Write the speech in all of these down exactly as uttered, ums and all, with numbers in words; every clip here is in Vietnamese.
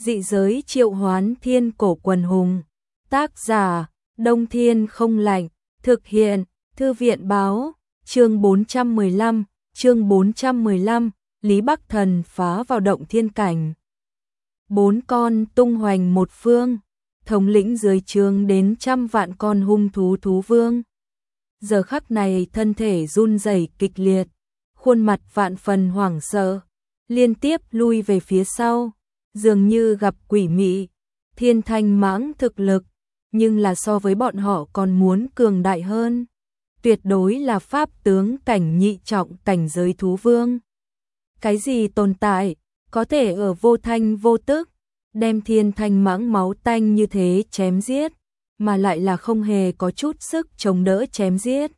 Dị giới triệu hoán thiên cổ quần hùng. Tác giả, Đông Thiên không lạnh. Thực hiện, Thư viện báo. Chương bốn trăm mười lăm, chương bốn trăm mười lăm, Lý Bắc Thần phá vào động thiên cảnh. Bốn con tung hoành một phương, thống lĩnh dưới trướng đến trăm vạn con hung thú thú vương. Giờ khắc này thân thể run rẩy kịch liệt, khuôn mặt vạn phần hoảng sợ, liên tiếp lui về phía sau, dường như gặp quỷ mị. Thiên Thanh Mãng thực lực, nhưng là so với bọn họ còn muốn cường đại hơn. Tuyệt đối là pháp tướng cảnh nhị trọng cảnh giới thú vương. Cái gì tồn tại, có thể ở vô thanh vô tức, đem Thiên Thanh Mãng máu tanh như thế chém giết, mà lại là không hề có chút sức chống đỡ chém giết.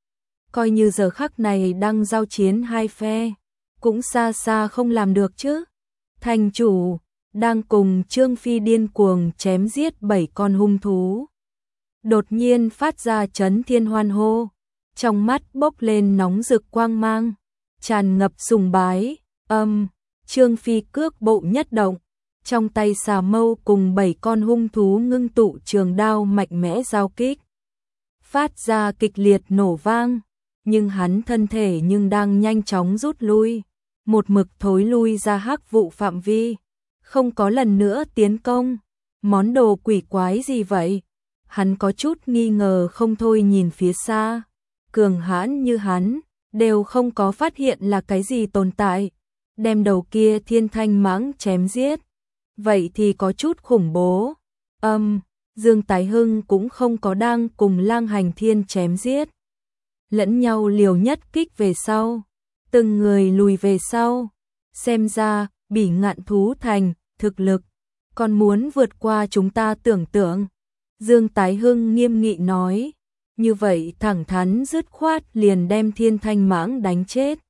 Coi như giờ khắc này đang giao chiến hai phe, cũng xa xa không làm được chứ. Thành chủ đang cùng Trương Phi điên cuồng chém giết bảy con hung thú. Đột nhiên phát ra chấn thiên hoan hô, trong mắt bốc lên nóng rực quang mang, tràn ngập sùng bái. Âm, Trương Phi cước bộ nhất động, trong tay xà mâu cùng bảy con hung thú ngưng tụ trường đao mạnh mẽ giao kích, phát ra kịch liệt nổ vang, nhưng hắn thân thể nhưng đang nhanh chóng rút lui, một mực thối lui ra hắc vụ phạm vi, không có lần nữa tiến công. Món đồ quỷ quái gì vậy? Hắn có chút nghi ngờ không thôi nhìn phía xa. Cường hãn như hắn, đều không có phát hiện là cái gì tồn tại, đem đầu kia Thiên Thanh Mãng chém giết. Vậy thì có chút khủng bố. Âm, Dương Tái Hưng cũng không có đang cùng Lang Hành Thiên chém giết. Lẫn nhau liều nhất kích về sau, từng người lùi về sau. Xem ra, Bỉ Ngạn Thú Thành, thực lực, còn muốn vượt qua chúng ta tưởng tượng. Dương Tái Hưng nghiêm nghị nói, như vậy thẳng thắn dứt khoát liền đem Thiên Thanh Mãng đánh chết.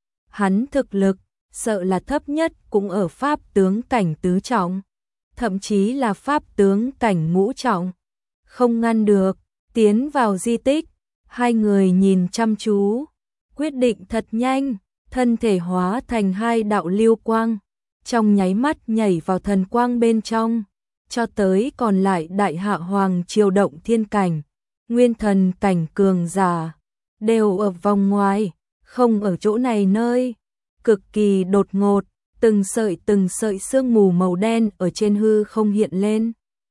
Hắn thực lực, sợ là thấp nhất cũng ở pháp tướng cảnh tứ trọng, thậm chí là pháp tướng cảnh ngũ trọng. Không ngăn được, tiến vào di tích, hai người nhìn chăm chú, quyết định thật nhanh, thân thể hóa thành hai đạo lưu quang, trong nháy mắt nhảy vào thần quang bên trong, cho tới còn lại đại hạ hoàng triều động thiên cảnh, nguyên thần cảnh cường giả, đều ở vòng ngoài, không ở chỗ này nơi. Cực kỳ đột ngột, từng sợi từng sợi sương mù màu đen ở trên hư không hiện lên,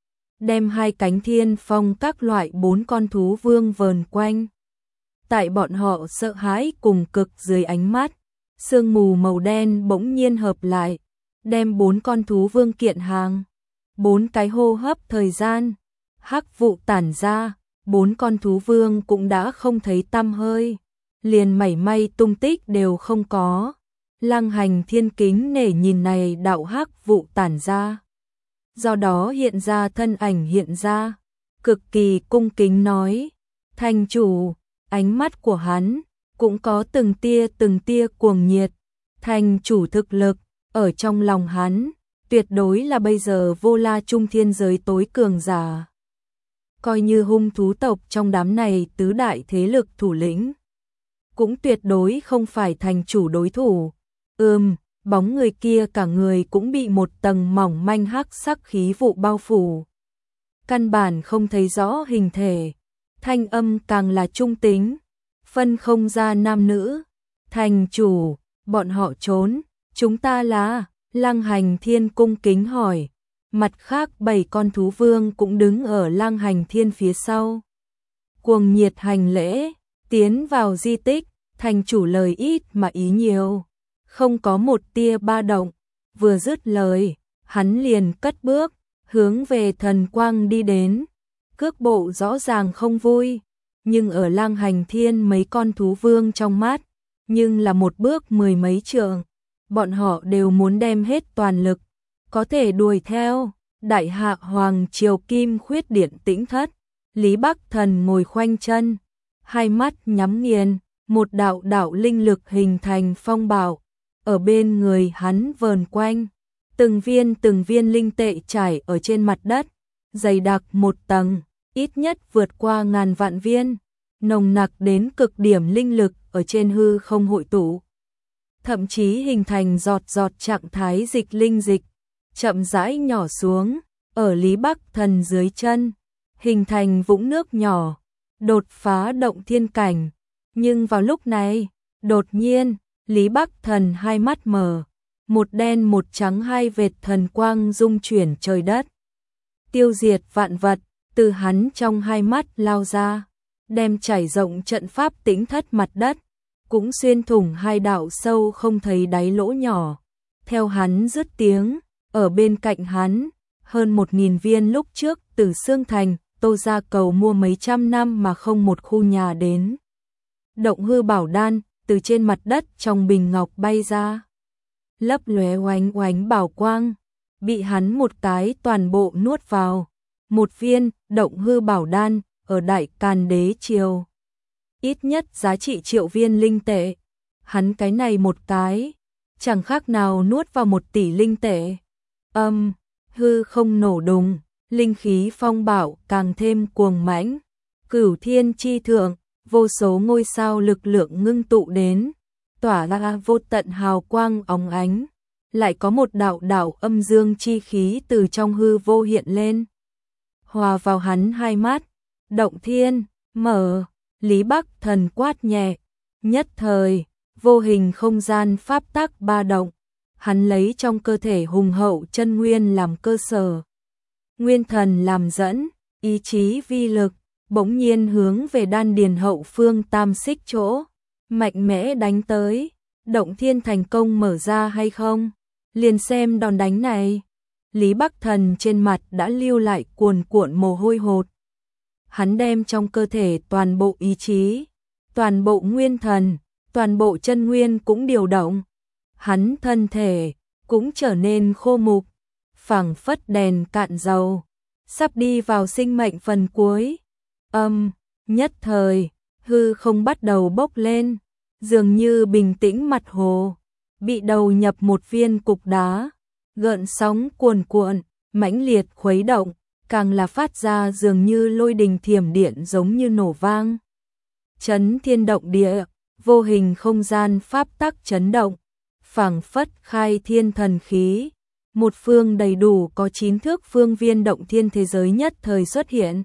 đem hai cánh thiên phong các loại bốn con thú vương vờn quanh. Tại bọn họ sợ hãi cùng cực dưới ánh mắt, sương mù màu đen bỗng nhiên hợp lại, đem bốn con thú vương kiện hàng. Bốn cái hô hấp thời gian, hắc vụ tản ra, bốn con thú vương cũng đã không thấy tăm hơi, liền mảy may tung tích đều không có. Lang Hành Thiên kính nể nhìn này đạo hắc vụ tản ra, do đó hiện ra thân ảnh hiện ra, cực kỳ cung kính nói, thành chủ. Ánh mắt của hắn cũng có từng tia từng tia cuồng nhiệt. Thành chủ thực lực ở trong lòng hắn tuyệt đối là bây giờ vô la trung thiên giới tối cường giả. Coi như hung thú tộc trong đám này tứ đại thế lực thủ lĩnh, cũng tuyệt đối không phải thành chủ đối thủ. Ừm, bóng người kia cả người cũng bị một tầng mỏng manh hắc sắc khí vụ bao phủ, căn bản không thấy rõ hình thể. Thanh âm càng là trung tính, phân không ra nam nữ. Thành chủ, bọn họ trốn, chúng ta là? Lang Hành Thiên cung kính hỏi. Mặt khác bảy con thú vương cũng đứng ở Lang Hành Thiên phía sau, cuồng nhiệt hành lễ. Tiến vào di tích, thành chủ lời ít mà ý nhiều, không có một tia ba động. Vừa dứt lời, hắn liền cất bước, hướng về thần quang đi đến. Cước bộ rõ ràng không vui, nhưng ở Lang Hành Thiên mấy con thú vương trong mắt, nhưng là một bước mười mấy trượng. Bọn họ đều muốn đem hết toàn lực, có thể đuổi theo. Đại hạ hoàng triều kim khuyết điện tĩnh thất, Lý Bắc Thần ngồi khoanh chân, hai mắt nhắm nghiền, một đạo đạo linh lực hình thành phong bạo, ở bên người hắn vờn quanh. Từng viên từng viên linh tệ trải ở trên mặt đất, dày đặc một tầng, ít nhất vượt qua ngàn vạn viên, nồng nặc đến cực điểm linh lực ở trên hư không hội tụ, thậm chí hình thành giọt giọt trạng thái dịch linh dịch, chậm rãi nhỏ xuống, ở Lý Bắc Thần dưới chân, hình thành vũng nước nhỏ, đột phá động thiên cảnh. Nhưng vào lúc này, đột nhiên, Lý Bắc Thần hai mắt mở, một đen một trắng hai vệt thần quang dung chuyển trời đất, tiêu diệt vạn vật, từ hắn trong hai mắt lao ra, đem trải rộng trận pháp tĩnh thất mặt đất, cũng xuyên thủng hai đạo sâu không thấy đáy lỗ nhỏ. Theo hắn dứt tiếng, ở bên cạnh hắn, hơn một nghìn viên lúc trước từ Sương Thành, Tô Gia cầu mua mấy trăm năm mà không một khu nhà đến. Động hư bảo đan, từ trên mặt đất trong bình ngọc bay ra, lấp lóe oánh oánh bảo quang, bị hắn một cái toàn bộ nuốt vào. Một viên động hư bảo đan ở Đại Càn Đế triều, ít nhất giá trị triệu viên linh tệ. Hắn cái này một cái, chẳng khác nào nuốt vào một tỷ linh tệ. Âm, hư không nổ đùng, linh khí phong bạo càng thêm cuồng mãnh. Cửu thiên chi thượng, vô số ngôi sao lực lượng ngưng tụ đến, tỏa ra vô tận hào quang óng ánh. Lại có một đạo đạo âm dương chi khí từ trong hư vô hiện lên, hòa vào hắn hai mắt. Động thiên, mở, Lý Bắc Thần quát nhẹ, nhất thời, vô hình không gian pháp tắc ba động. Hắn lấy trong cơ thể hùng hậu chân nguyên làm cơ sở, nguyên thần làm dẫn, ý chí vi lực, bỗng nhiên hướng về đan điền hậu phương tam xích chỗ, mạnh mẽ đánh tới. Động thiên thành công mở ra hay không? Liền xem đòn đánh này. Lý Bắc Thần trên mặt đã lưu lại cuồn cuộn mồ hôi hột. Hắn đem trong cơ thể toàn bộ ý chí, toàn bộ nguyên thần, toàn bộ chân nguyên cũng điều động. Hắn thân thể cũng trở nên khô mục, phảng phất đèn cạn dầu, sắp đi vào sinh mệnh phần cuối. Âm, nhất thời, hư không bắt đầu bốc lên, dường như bình tĩnh mặt hồ, bị đầu nhập một viên cục đá, gợn sóng cuồn cuộn, mãnh liệt khuấy động, càng là phát ra dường như lôi đình thiểm điện giống như nổ vang. Chấn thiên động địa, vô hình không gian pháp tắc chấn động, phảng phất khai thiên thần khí, một phương đầy đủ có chín thước phương viên động thiên thế giới nhất thời xuất hiện.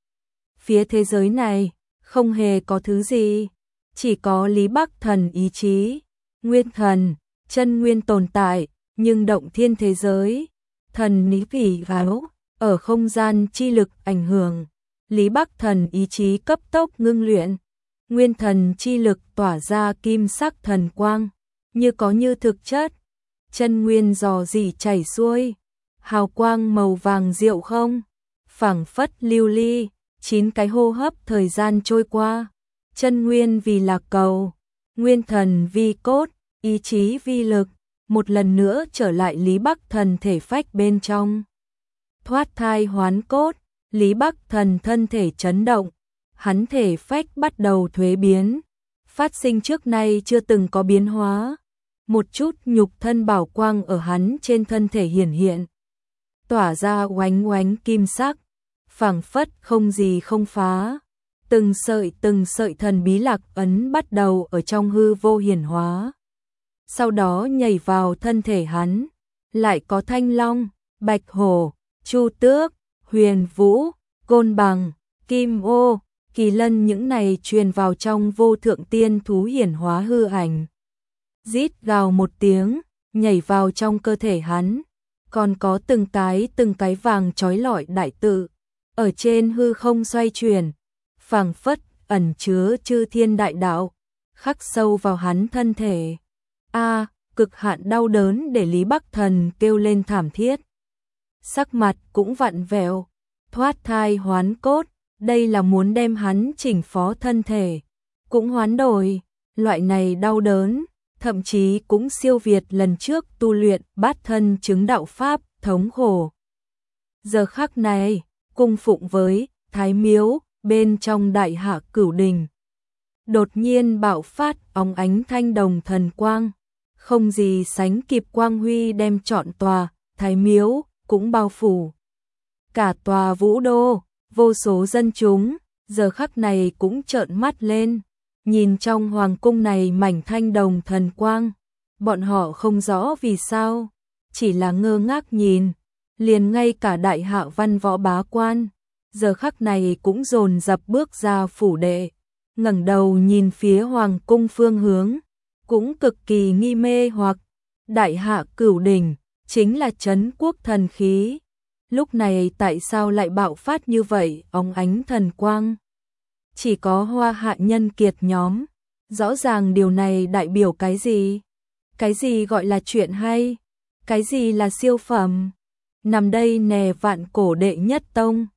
Phía thế giới này, không hề có thứ gì, chỉ có Lý Bắc Thần ý chí, nguyên thần, chân nguyên tồn tại, nhưng động thiên thế giới, thần lý vỉ vào, ở không gian chi lực ảnh hưởng, Lý Bắc Thần ý chí cấp tốc ngưng luyện, nguyên thần chi lực tỏa ra kim sắc thần quang, như có như thực chất, chân nguyên dò dỉ chảy xuôi, hào quang màu vàng diệu không, phảng phất lưu ly, chín cái hô hấp thời gian trôi qua, chân nguyên vì lạc cầu, nguyên thần vi cốt, ý chí vi lực, một lần nữa trở lại Lý Bắc Thần thể phách bên trong. Thoát thai hoán cốt, Lý Bắc Thần thân thể chấn động, hắn thể phách bắt đầu thuế biến, phát sinh trước nay chưa từng có biến hóa. Một chút nhục thân bảo quang ở hắn trên thân thể hiển hiện, tỏa ra oánh oánh kim sắc, phảng phất không gì không phá. Từng sợi từng sợi thần bí lạc ấn bắt đầu ở trong hư vô hiển hóa, sau đó nhảy vào thân thể hắn. Lại có thanh long, bạch hổ, chu tước, huyền vũ, côn bằng, kim ô, kỳ lân, những này truyền vào trong vô thượng tiên thú hiển hóa hư ảnh. Rít gào một tiếng, nhảy vào trong cơ thể hắn. Còn có từng cái từng cái vàng chói lọi đại tự, ở trên hư không xoay chuyển, phảng phất ẩn chứa chư thiên đại đạo, khắc sâu vào hắn thân thể. A, cực hạn đau đớn để Lý Bắc Thần kêu lên thảm thiết. Sắc mặt cũng vặn vẹo, thoát thai hoán cốt, đây là muốn đem hắn chỉnh phó thân thể, cũng hoán đổi, loại này đau đớn, thậm chí cũng siêu việt lần trước tu luyện bát thân chứng đạo pháp thống khổ. Giờ khắc này, cung phụng với Thái Miếu, bên trong Đại Hạ Cửu Đình, đột nhiên bạo phát óng ánh thanh đồng thần quang, không gì sánh kịp quang huy đem trọn tòa Thái Miếu cũng bao phủ. Cả tòa Vũ Đô, vô số dân chúng, giờ khắc này cũng trợn mắt lên, nhìn trong hoàng cung này mảnh thanh đồng thần quang, bọn họ không rõ vì sao, chỉ là ngơ ngác nhìn, liền ngay cả đại hạ văn võ bá quan, giờ khắc này cũng dồn dập bước ra phủ đệ, ngẩng đầu nhìn phía hoàng cung phương hướng, cũng cực kỳ nghi mê hoặc, đại hạ cửu đỉnh, chính là trấn quốc thần khí. Lúc này tại sao lại bạo phát như vậy, óng ánh thần quang? Chỉ có Hoa Hạ nhân kiệt nhóm, rõ ràng điều này đại biểu cái gì? Cái gì gọi là chuyện hay? Cái gì là siêu phẩm? Nằm đây nè vạn cổ đệ nhất tông,